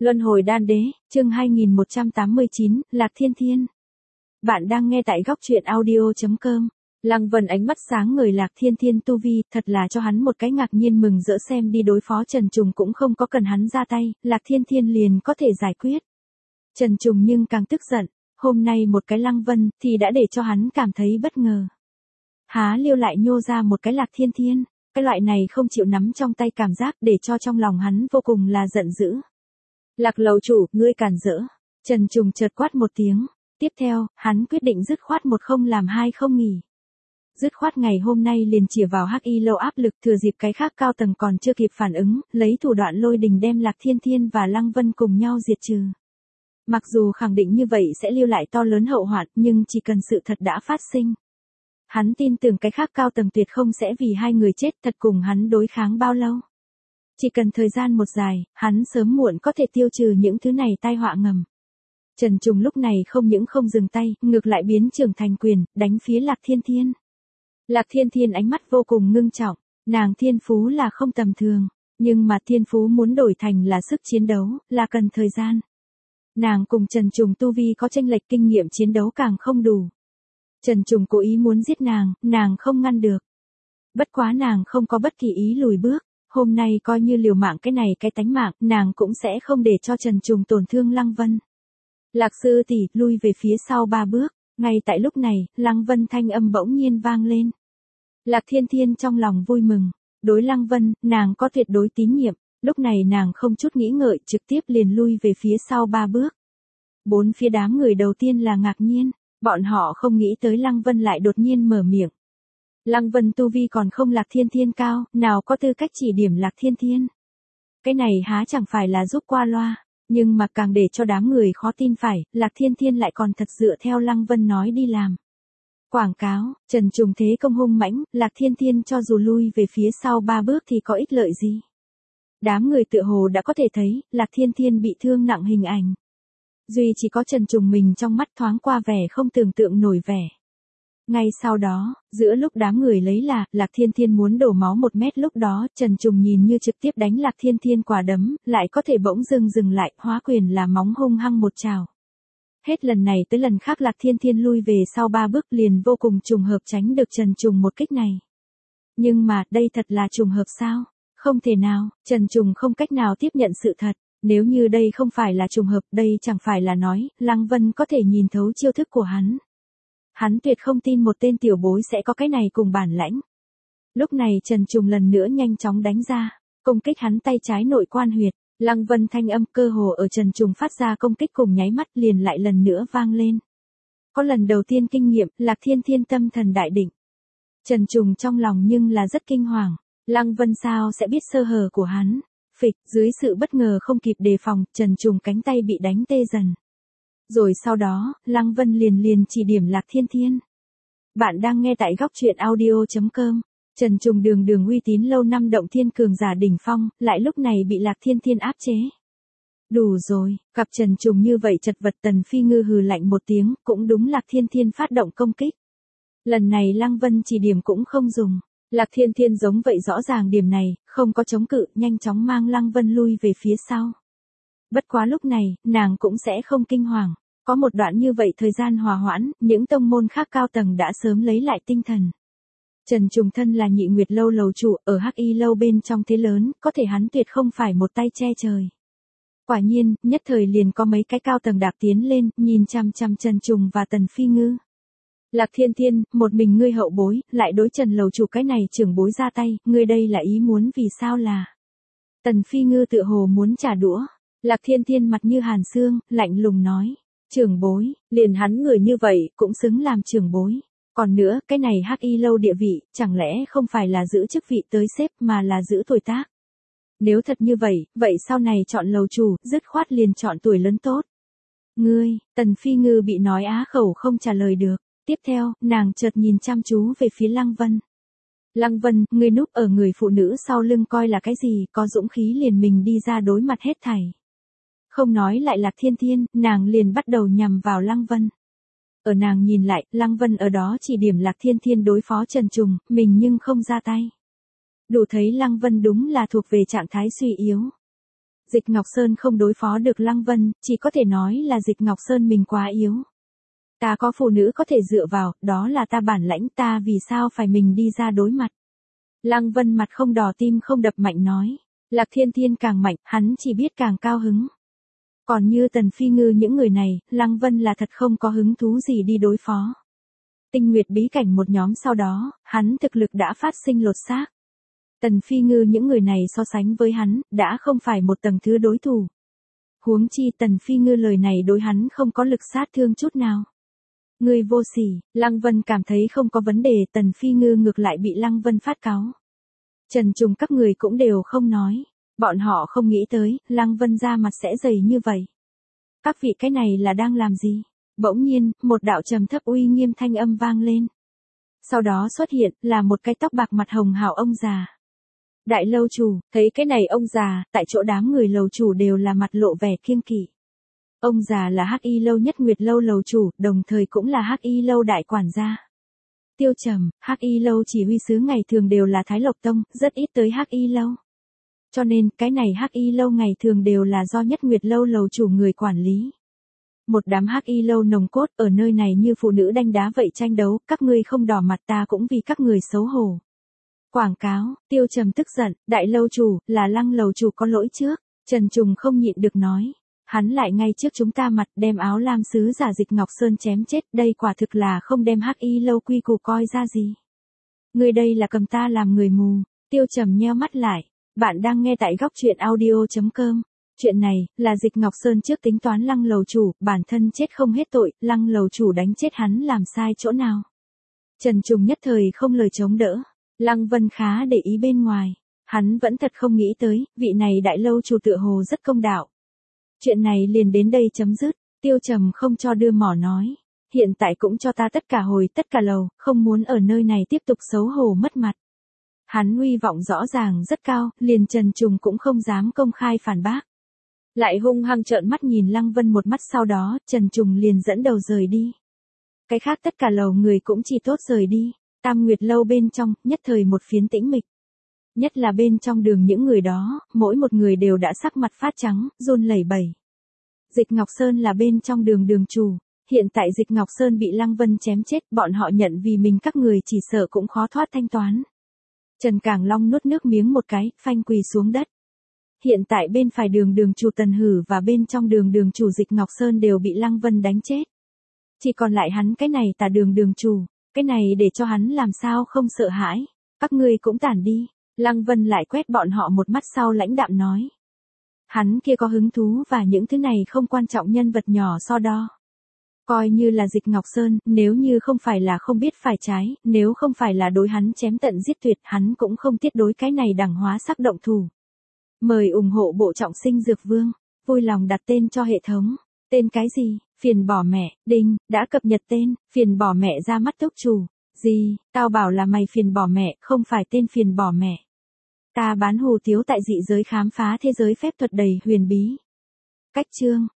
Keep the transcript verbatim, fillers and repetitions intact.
Luân hồi đan đế, chương hai nghìn một trăm tám mươi chín, Lạc Thiên Thiên. Bạn đang nghe tại góc truyện audio chấm com. Lăng Vân ánh mắt sáng người Lạc Thiên Thiên tu vi, thật là cho hắn một cái ngạc nhiên mừng rỡ, xem đi đối phó Trần Trùng cũng không có cần hắn ra tay, Lạc Thiên Thiên liền có thể giải quyết. Trần Trùng nhưng càng tức giận, hôm nay một cái Lăng Vân thì đã để cho hắn cảm thấy bất ngờ. Há liêu lại nhô ra một cái Lạc Thiên Thiên, cái loại này không chịu nắm trong tay cảm giác để cho trong lòng hắn vô cùng là giận dữ. Lạc lầu chủ, ngươi cản rỡ. Trần Trùng chợt quát một tiếng. Tiếp theo, hắn quyết định dứt khoát một không làm hai không nghỉ. Dứt khoát ngày hôm nay liền chĩa vào Hắc Y lâu áp lực, thừa dịp cái khác cao tầng còn chưa kịp phản ứng, lấy thủ đoạn lôi đình đem Lạc Thiên Thiên và Lăng Vân cùng nhau diệt trừ. Mặc dù khẳng định như vậy sẽ lưu lại to lớn hậu hoạn, nhưng chỉ cần sự thật đã phát sinh. Hắn tin tưởng cái khác cao tầng tuyệt không sẽ vì hai người chết thật cùng hắn đối kháng bao lâu. Chỉ cần thời gian một dài, hắn sớm muộn có thể tiêu trừ những thứ này tai họa ngầm. Trần Trùng lúc này không những không dừng tay, ngược lại biến trưởng thành quyền, đánh phía Lạc Thiên Thiên. Lạc Thiên Thiên ánh mắt vô cùng ngưng trọng, nàng thiên phú là không tầm thường, nhưng mà thiên phú muốn đổi thành là sức chiến đấu, là cần thời gian. Nàng cùng Trần Trùng tu vi có chênh lệch, kinh nghiệm chiến đấu càng không đủ. Trần Trùng cố ý muốn giết nàng, nàng không ngăn được. Bất quá nàng không có bất kỳ ý lùi bước. Hôm nay coi như liều mạng cái này cái tánh mạng, nàng cũng sẽ không để cho Trần Trùng tổn thương Lăng Vân. Lạc sư tỷ, lui về phía sau ba bước, ngay tại lúc này, Lăng Vân thanh âm bỗng nhiên vang lên. Lạc Thiên Thiên trong lòng vui mừng, đối Lăng Vân, nàng có tuyệt đối tín nhiệm, lúc này nàng không chút nghĩ ngợi, trực tiếp liền lui về phía sau ba bước. Bốn phía đám người đầu tiên là ngạc nhiên, bọn họ không nghĩ tới Lăng Vân lại đột nhiên mở miệng. Lăng Vân tu vi còn không Lạc Thiên Thiên cao, nào có tư cách chỉ điểm Lạc Thiên Thiên. Cái này há chẳng phải là giúp qua loa, nhưng mà càng để cho đám người khó tin phải, Lạc Thiên Thiên lại còn thật dựa theo Lăng Vân nói đi làm. Quảng cáo, Trần Trùng thế công hung mãnh, Lạc Thiên Thiên cho dù lui về phía sau ba bước thì có ích lợi gì. Đám người tựa hồ đã có thể thấy, Lạc Thiên Thiên bị thương nặng hình ảnh. Duy chỉ có Trần Trùng mình trong mắt thoáng qua vẻ không tưởng tượng nổi vẻ. Ngay sau đó, giữa lúc đám người lấy là, Lạc Thiên Thiên muốn đổ máu một mét lúc đó, Trần Trùng nhìn như trực tiếp đánh Lạc Thiên Thiên quả đấm, lại có thể bỗng dưng dừng lại, hóa quyền là móng hung hăng một trào. Hết lần này tới lần khác Lạc Thiên Thiên lui về sau ba bước liền vô cùng trùng hợp tránh được Trần Trùng một kích này. Nhưng mà, đây thật là trùng hợp sao? Không thể nào, Trần Trùng không cách nào tiếp nhận sự thật. Nếu như đây không phải là trùng hợp, đây chẳng phải là nói, Lăng Vân có thể nhìn thấu chiêu thức của hắn. Hắn tuyệt không tin một tên tiểu bối sẽ có cái này cùng bản lãnh. Lúc này Trần Trùng lần nữa nhanh chóng đánh ra, công kích hắn tay trái nội quan huyệt, Lăng Vân thanh âm cơ hồ ở Trần Trùng phát ra công kích cùng nháy mắt liền lại lần nữa vang lên. Có lần đầu tiên kinh nghiệm, Lạc Thiên Thiên tâm thần đại định. Trần Trùng trong lòng nhưng là rất kinh hoàng, Lăng Vân sao sẽ biết sơ hở của hắn. Phịch, dưới sự bất ngờ không kịp đề phòng, Trần Trùng cánh tay bị đánh tê dần. Rồi sau đó, Lăng Vân liền liền chỉ điểm Lạc Thiên Thiên. Bạn đang nghe tại góc truyện audio chấm com. Trần Trùng đường đường uy tín lâu năm động thiên cường giả đỉnh phong, lại lúc này bị Lạc Thiên Thiên áp chế. Đủ rồi, gặp Trần Trùng như vậy chật vật, Tần Phi Ngư hừ lạnh một tiếng, cũng đúng Lạc Thiên Thiên phát động công kích. Lần này Lăng Vân chỉ điểm cũng không dùng. Lạc Thiên Thiên giống vậy rõ ràng điểm này, không có chống cự, nhanh chóng mang Lăng Vân lui về phía sau. Bất quá lúc này, nàng cũng sẽ không kinh hoàng. Có một đoạn như vậy thời gian hòa hoãn, những tông môn khác cao tầng đã sớm lấy lại tinh thần. Trần Trùng thân là Nhị Nguyệt lâu lầu chủ, ở Hắc Y lâu bên trong thế lớn, có thể hắn tuyệt không phải một tay che trời. Quả nhiên, nhất thời liền có mấy cái cao tầng đạp tiến lên, nhìn chăm chăm Trần Trùng và Tần Phi Ngư. Lạc Thiên Thiên, một mình ngươi hậu bối, lại đối Trần lầu chủ cái này trưởng bối ra tay, ngươi đây là ý muốn vì sao là. Tần Phi Ngư tựa hồ muốn trả đũa. Lạc Thiên Thiên mặt như hàn xương, lạnh lùng nói. Trưởng bối, liền hắn người như vậy, cũng xứng làm trưởng bối. Còn nữa, cái này Hắc Y lâu địa vị, chẳng lẽ không phải là giữ chức vị tới xếp mà là giữ tuổi tác. Nếu thật như vậy, vậy sau này chọn lầu chủ, dứt khoát liền chọn tuổi lớn tốt. Ngươi, Tần Phi Ngư bị nói á khẩu không trả lời được. Tiếp theo, nàng chợt nhìn chăm chú về phía Lăng Vân. Lăng Vân, ngươi núp ở người phụ nữ sau lưng coi là cái gì, có dũng khí liền mình đi ra đối mặt hết thảy. Không nói lại Lạc Thiên Thiên, nàng liền bắt đầu nhằm vào Lăng Vân. Ở nàng nhìn lại, Lăng Vân ở đó chỉ điểm Lạc Thiên Thiên đối phó Trần Trùng, mình nhưng không ra tay. Đủ thấy Lăng Vân đúng là thuộc về trạng thái suy yếu. Dịch Ngọc Sơn không đối phó được Lăng Vân, chỉ có thể nói là Dịch Ngọc Sơn mình quá yếu. Ta có phụ nữ có thể dựa vào, đó là ta bản lãnh, ta vì sao phải mình đi ra đối mặt. Lăng Vân mặt không đỏ tim không đập mạnh nói. Lạc Thiên Thiên càng mạnh, hắn chỉ biết càng cao hứng. Còn như Tần Phi Ngư những người này, Lăng Vân là thật không có hứng thú gì đi đối phó. Tinh Nguyệt bí cảnh một nhóm sau đó, hắn thực lực đã phát sinh lột xác. Tần Phi Ngư những người này so sánh với hắn, đã không phải một tầng thứ đối thủ. Huống chi Tần Phi Ngư lời này đối hắn không có lực sát thương chút nào. Người vô sỉ, Lăng Vân cảm thấy không có vấn đề, Tần Phi Ngư ngược lại bị Lăng Vân phát cáu. Trần Trùng các người cũng đều không nói. Bọn họ không nghĩ tới, Lăng Vân ra mặt sẽ dày như vậy. Các vị cái này là đang làm gì? Bỗng nhiên, một đạo trầm thấp uy nghiêm thanh âm vang lên. Sau đó xuất hiện, là một cái tóc bạc mặt hồng hào ông già. Đại lâu chủ, thấy cái này ông già, tại chỗ đám người lầu chủ đều là mặt lộ vẻ kiêng kỵ. Ông già là Hắc Y lâu Nhất Nguyệt lâu lầu chủ, đồng thời cũng là Hắc Y lâu đại quản gia. Tiêu Trầm, Hắc Y lâu chỉ huy sứ ngày thường đều là Thái Lộc Tông, rất ít tới Hắc Y lâu. Cho nên, cái này Hắc Y lâu ngày thường đều là do Nhất Nguyệt lâu lầu chủ người quản lý. Một đám Hắc Y lâu nồng cốt ở nơi này như phụ nữ đanh đá vậy tranh đấu, các ngươi không đỏ mặt ta cũng vì các người xấu hổ. Quảng cáo, Tiêu Trầm tức giận, đại lâu chủ, là Lăng lầu chủ có lỗi trước, Trần Trùng không nhịn được nói. Hắn lại ngay trước chúng ta mặt đem áo lam sứ giả Dịch Ngọc Sơn chém chết, đây quả thực là không đem Hắc Y lâu quy củ coi ra gì. Người đây là cầm ta làm người mù, Tiêu Trầm nheo mắt lại, bạn đang nghe tại góc truyện audio chấm com. Chuyện này, là Dịch Ngọc Sơn trước tính toán Lăng lầu chủ, bản thân chết không hết tội, Lăng lầu chủ đánh chết hắn làm sai chỗ nào. Trần Trùng nhất thời không lời chống đỡ, Lăng Vân khá để ý bên ngoài, hắn vẫn thật không nghĩ tới, vị này đại lâu chủ tựa hồ rất công đạo. Chuyện này liền đến đây chấm dứt, Tiêu Trầm không cho đưa mỏ nói. Hiện tại cũng cho ta tất cả hồi tất cả lầu, không muốn ở nơi này tiếp tục xấu hổ mất mặt. Hắn uy vọng rõ ràng rất cao, liền Trần Trùng cũng không dám công khai phản bác. Lại hung hăng trợn mắt nhìn Lăng Vân một mắt sau đó, Trần Trùng liền dẫn đầu rời đi. Cái khác tất cả lầu người cũng chỉ tốt rời đi, Tam Nguyệt lâu bên trong, nhất thời một phiến tĩnh mịch. Nhất là bên trong đường những người đó, mỗi một người đều đã sắc mặt phát trắng, run lẩy bẩy. Dịch Ngọc Sơn là bên trong đường đường chủ, hiện tại Dịch Ngọc Sơn bị Lăng Vân chém chết, bọn họ nhận vì mình các người chỉ sợ cũng khó thoát thanh toán. Trần Cảng Long nuốt nước miếng một cái, phanh quỳ xuống đất. Hiện tại bên phải đường đường chủ Tần Hử và bên trong đường đường chủ Dịch Ngọc Sơn đều bị Lăng Vân đánh chết. Chỉ còn lại hắn cái này tà đường đường chủ, cái này để cho hắn làm sao không sợ hãi, các ngươi cũng tản đi. Lăng Vân lại quét bọn họ một mắt sau lãnh đạm nói. Hắn kia có hứng thú và những thứ này không quan trọng nhân vật nhỏ so đo. Coi như là Dịch Ngọc Sơn, nếu như không phải là không biết phải trái, nếu không phải là đối hắn chém tận giết tuyệt, hắn cũng không tiết đối cái này đẳng hóa sắc động thủ. Mời ủng hộ bộ trọng sinh Dược Vương, vui lòng đặt tên cho hệ thống. Tên cái gì? Phiền bỏ mẹ, đinh, đã cập nhật tên, phiền bỏ mẹ ra mắt túc chủ. Gì, tao bảo là mày phiền bỏ mẹ, không phải tên phiền bỏ mẹ. Ta bán hủ tiếu tại dị giới khám phá thế giới phép thuật đầy huyền bí. Cách chương